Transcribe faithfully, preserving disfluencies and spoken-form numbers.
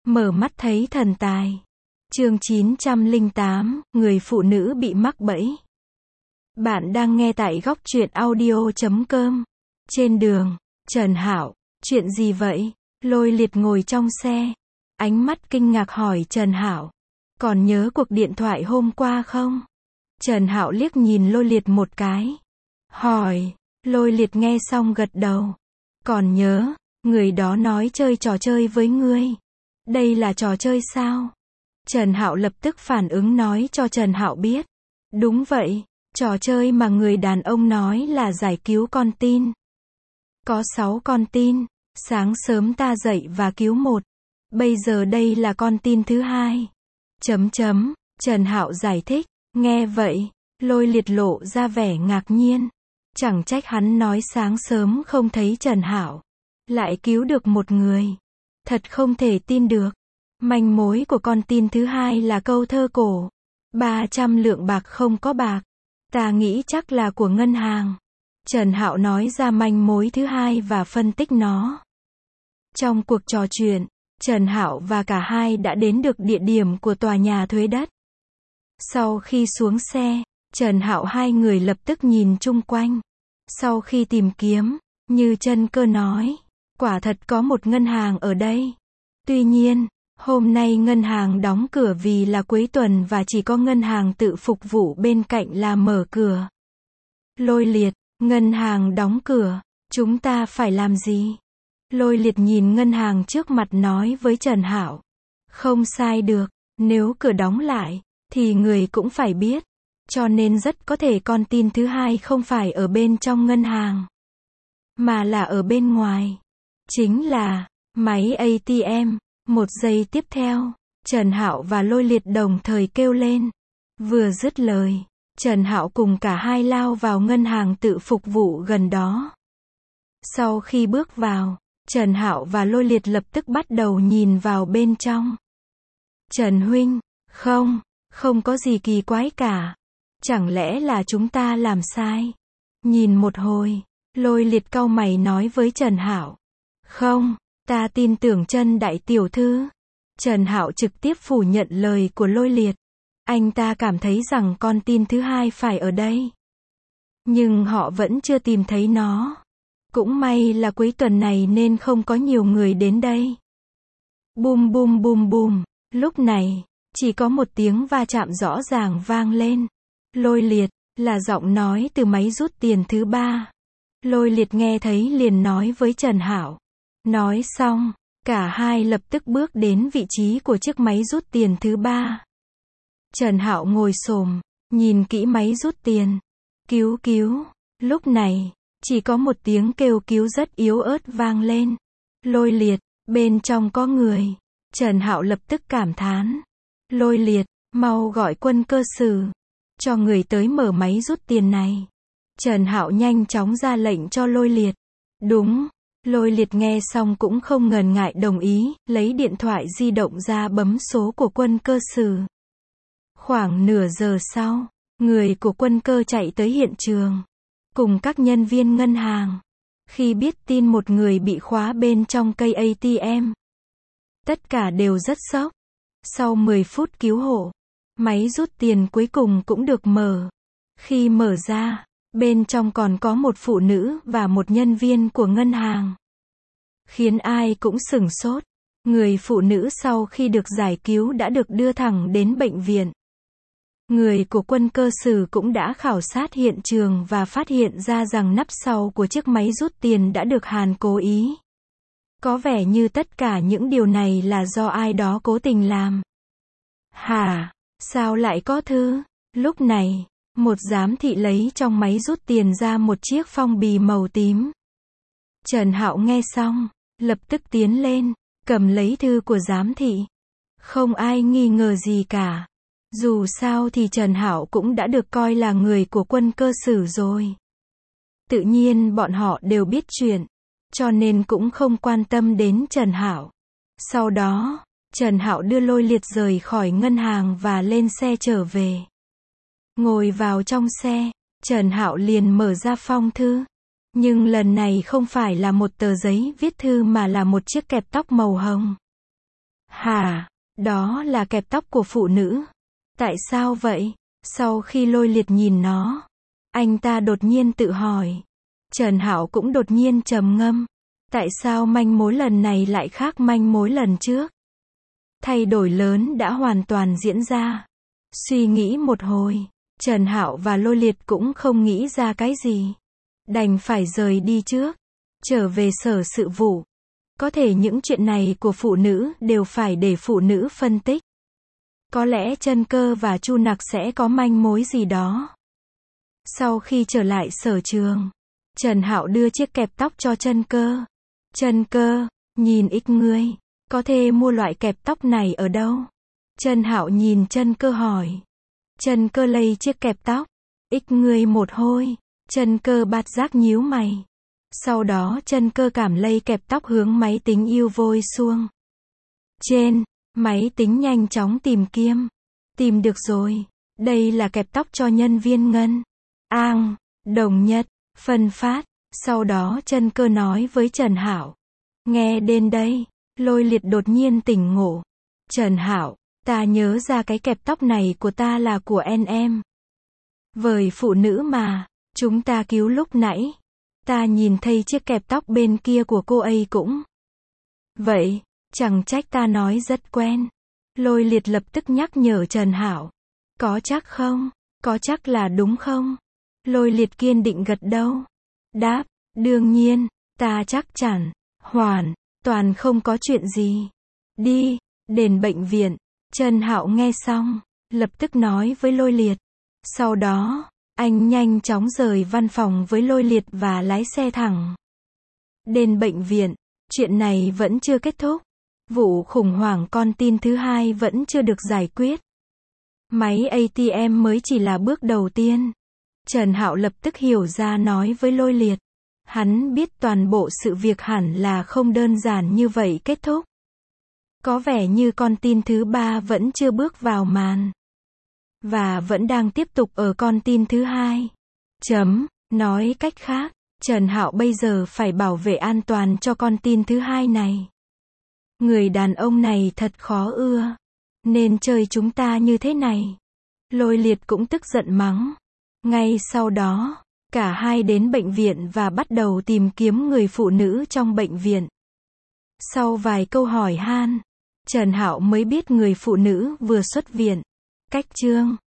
Mở mắt thấy thần tài. Chương chín trăm lẻ tám, người phụ nữ bị mắc bẫy. Bạn đang nghe tại góc truyện audio chấm com. Trên đường, Trần Hạo, chuyện gì vậy? Lôi Liệt ngồi trong xe, ánh mắt kinh ngạc hỏi Trần Hạo, còn nhớ cuộc điện thoại hôm qua không? Trần Hạo liếc nhìn Lôi Liệt một cái, hỏi. Lôi Liệt nghe xong gật đầu. Còn nhớ, người đó nói chơi trò chơi với ngươi. Đây là trò chơi sao? Trần Hạo lập tức phản ứng nói cho Trần Hạo biết. Đúng vậy, trò chơi mà người đàn ông nói là giải cứu con tin. Có sáu con tin, sáng sớm ta dậy và cứu một. Bây giờ đây là con tin thứ hai. Chấm chấm, Trần Hạo giải thích. Nghe vậy, Lôi Liệt lộ ra vẻ ngạc nhiên. Chẳng trách hắn nói sáng sớm không thấy Trần Hạo, lại cứu được một người. Thật không thể tin được. Manh mối của con tin thứ hai là câu thơ cổ. ba trăm lượng bạc không có bạc. Ta nghĩ chắc là của ngân hàng. Trần Hạo nói ra manh mối thứ hai và phân tích nó. Trong cuộc trò chuyện, Trần Hạo và cả hai đã đến được địa điểm của tòa nhà thuế đất. Sau khi xuống xe, Trần Hạo hai người lập tức nhìn chung quanh. Sau khi tìm kiếm, như Trân Cơ nói, quả thật có một ngân hàng ở đây. Tuy nhiên, hôm nay ngân hàng đóng cửa vì là cuối tuần và chỉ có ngân hàng tự phục vụ bên cạnh là mở cửa. Lôi Liệt, ngân hàng đóng cửa, chúng ta phải làm gì? Lôi Liệt nhìn ngân hàng trước mặt nói với Trần Hạo. Không sai được, nếu cửa đóng lại, thì người cũng phải biết. Cho nên rất có thể con tin thứ hai không phải ở bên trong ngân hàng, mà là ở bên ngoài. Chính là máy a tê em. Một giây tiếp theo, Trần Hạo và Lôi Liệt đồng thời kêu lên. Vừa dứt lời, Trần Hạo cùng cả hai lao vào ngân hàng tự phục vụ gần đó. Sau khi bước vào, Trần Hạo và Lôi Liệt lập tức bắt đầu nhìn vào bên trong. Trần huynh, không, không có gì kỳ quái cả. Chẳng lẽ là chúng ta làm sai? Nhìn một hồi, Lôi Liệt cau mày nói với Trần Hạo. Không, ta tin tưởng Trân đại tiểu thư. Trần Hạo trực tiếp phủ nhận lời của Lôi Liệt. Anh ta cảm thấy rằng con tin thứ hai phải ở đây. Nhưng họ vẫn chưa tìm thấy nó. Cũng may là cuối tuần này nên không có nhiều người đến đây. Bum bum bum bum. Lúc này, chỉ có một tiếng va chạm rõ ràng vang lên. Lôi Liệt, là giọng nói từ máy rút tiền thứ ba. Lôi Liệt nghe thấy liền nói với Trần Hạo. Nói xong, cả hai lập tức bước đến vị trí của chiếc máy rút tiền thứ ba. Trần Hạo ngồi xổm, nhìn kỹ máy rút tiền. Cứu cứu. Lúc này, chỉ có một tiếng kêu cứu rất yếu ớt vang lên. Lôi Liệt, bên trong có người. Trần Hạo lập tức cảm thán. Lôi Liệt, mau gọi quân cơ sử. Cho người tới mở máy rút tiền này. Trần Hạo nhanh chóng ra lệnh cho Lôi Liệt. Đúng. Lôi Liệt nghe xong cũng không ngần ngại đồng ý, lấy điện thoại di động ra bấm số của quân cơ sử. Khoảng nửa giờ sau, người của quân cơ chạy tới hiện trường, cùng các nhân viên ngân hàng. Khi biết tin một người bị khóa bên trong cây a tê em, tất cả đều rất sốc. Sau mười phút cứu hộ, máy rút tiền cuối cùng cũng được mở. Khi mở ra, bên trong còn có một phụ nữ và một nhân viên của ngân hàng. Khiến ai cũng sửng sốt. Người phụ nữ sau khi được giải cứu đã được đưa thẳng đến bệnh viện. Người của quân cơ sử cũng đã khảo sát hiện trường và phát hiện ra rằng nắp sau của chiếc máy rút tiền đã được hàn cố ý. Có vẻ như tất cả những điều này là do ai đó cố tình làm. Hả? Sao lại có thư? Lúc này, một giám thị lấy trong máy rút tiền ra một chiếc phong bì màu tím. Trần Hạo nghe xong, lập tức tiến lên, cầm lấy thư của giám thị. Không ai nghi ngờ gì cả. Dù sao thì Trần Hạo cũng đã được coi là người của quân cơ sử rồi. Tự nhiên bọn họ đều biết chuyện, cho nên cũng không quan tâm đến Trần Hạo. Sau đó, Trần Hạo đưa Lôi Liệt rời khỏi ngân hàng và lên xe trở về. Ngồi vào trong xe, Trần Hạo liền mở ra phong thư. Nhưng lần này không phải là một tờ giấy viết thư mà là một chiếc kẹp tóc màu hồng. Hả? Đó là kẹp tóc của phụ nữ. Tại sao vậy? Sau khi Lôi Liệt nhìn nó, anh ta đột nhiên tự hỏi. Trần Hạo cũng đột nhiên trầm ngâm. Tại sao manh mối lần này lại khác manh mối lần trước? Thay đổi lớn đã hoàn toàn diễn ra. Suy nghĩ một hồi, Trần Hạo và Lôi Liệt cũng không nghĩ ra cái gì. Đành phải rời đi trước, trở về sở sự vụ. Có thể những chuyện này của phụ nữ đều phải để phụ nữ phân tích. Có lẽ Chân Cơ và Chu Nặc sẽ có manh mối gì đó. Sau khi trở lại sở trường, Trần Hạo đưa chiếc kẹp tóc cho Chân Cơ. Chân Cơ, nhìn ích ngươi, có thể mua loại kẹp tóc này ở đâu? Trần Hạo nhìn Chân Cơ hỏi. Chân Cơ lay chiếc kẹp tóc. Ích ngươi một hôi. Chân Cơ bạt giác nhíu mày. Sau đó Chân Cơ cảm lay kẹp tóc hướng máy tính yêu vôi xuông. Trên máy tính nhanh chóng tìm kiếm. Tìm được rồi. Đây là kẹp tóc cho nhân viên Ngân Ang Đồng Nhật phân phát. Sau đó Chân Cơ nói với Trần Hạo. Nghe đến đây, Lôi Liệt đột nhiên tỉnh ngộ. Trần Hạo, ta nhớ ra cái kẹp tóc này của ta là của en em. Vời phụ nữ mà, chúng ta cứu lúc nãy. Ta nhìn thấy chiếc kẹp tóc bên kia của cô ấy cũng. Vậy, chẳng trách ta nói rất quen. Lôi Liệt lập tức nhắc nhở Trần Hạo. Có chắc không? Có chắc là đúng không? Lôi Liệt kiên định gật đầu. Đáp, đương nhiên, ta chắc chắn, hoàn toàn không có chuyện gì. Đi, đến bệnh viện. Trần Hạo nghe xong, lập tức nói với Lôi Liệt. Sau đó, anh nhanh chóng rời văn phòng với Lôi Liệt và lái xe thẳng đến bệnh viện. Chuyện này vẫn chưa kết thúc. Vụ khủng hoảng con tin thứ hai vẫn chưa được giải quyết. Máy a tê em mới chỉ là bước đầu tiên. Trần Hạo lập tức hiểu ra nói với Lôi Liệt. Hắn biết toàn bộ sự việc hẳn là không đơn giản như vậy kết thúc. Có vẻ như con tin thứ ba vẫn chưa bước vào màn. Và vẫn đang tiếp tục ở con tin thứ hai. Chấm, nói cách khác, Trần Hạo bây giờ phải bảo vệ an toàn cho con tin thứ hai này. Người đàn ông này thật khó ưa. Nên chơi chúng ta như thế này. Lôi Liệt cũng tức giận mắng. Ngay sau đó, cả hai đến bệnh viện và bắt đầu tìm kiếm người phụ nữ trong bệnh viện. Sau vài câu hỏi han, Trần Hạo mới biết người phụ nữ vừa xuất viện. Cách chương